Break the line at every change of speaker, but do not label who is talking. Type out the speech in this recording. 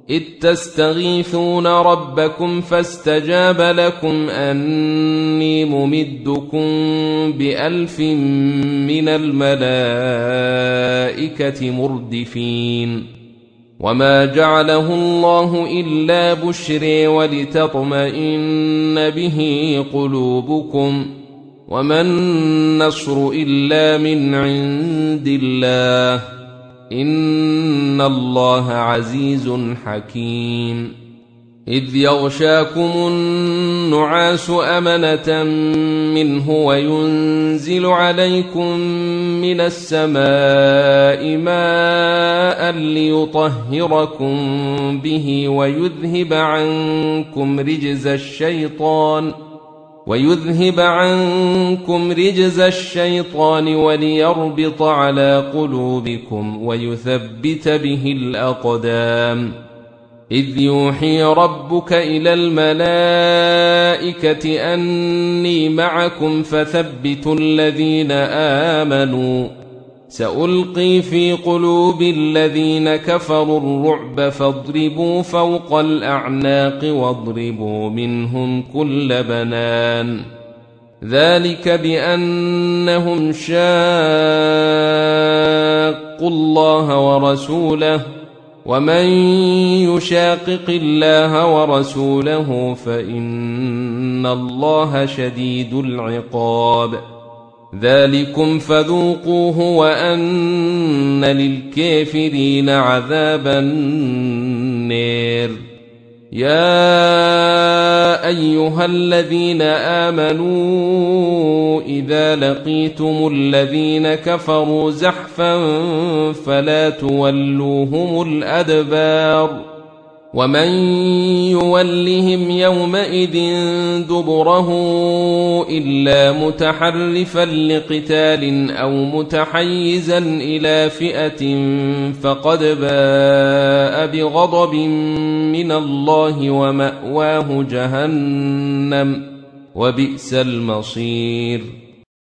إذ تستغيثون ربكم فاستجاب لكم أني ممدكم ب1000 من الملائكة مردفين وما جعله الله إلا بشرى ولتطمئن به قلوبكم وما النصر إلا من عند الله إن الله عزيز حكيم إذ يغشاكم النعاس أمنة منه وينزل عليكم من السماء ماء ليطهركم به ويذهب عنكم رجز الشيطان وليربط على قلوبكم ويثبت به الأقدام إذ يوحي ربك إلى الملائكة أني معكم فثبتوا الذين آمنوا سألقي في قلوب الذين كفروا الرعب فاضربوا فوق الأعناق واضربوا منهم كل بنان ذلك بأنهم شاقوا الله ورسوله ومن يشاقق الله ورسوله فإن الله شديد العقاب ذلكم فذوقوه وأن للكافرين عذاب النار يا أيها الذين آمنوا إذا لقيتم الذين كفروا زحفا فلا تولوهم الأدبار ومن يولهم يومئذ دبره إلا متحرفا لقتال أو متحيزا إلى فئة فقد باء بغضب من الله ومأواه جهنم وبئس المصير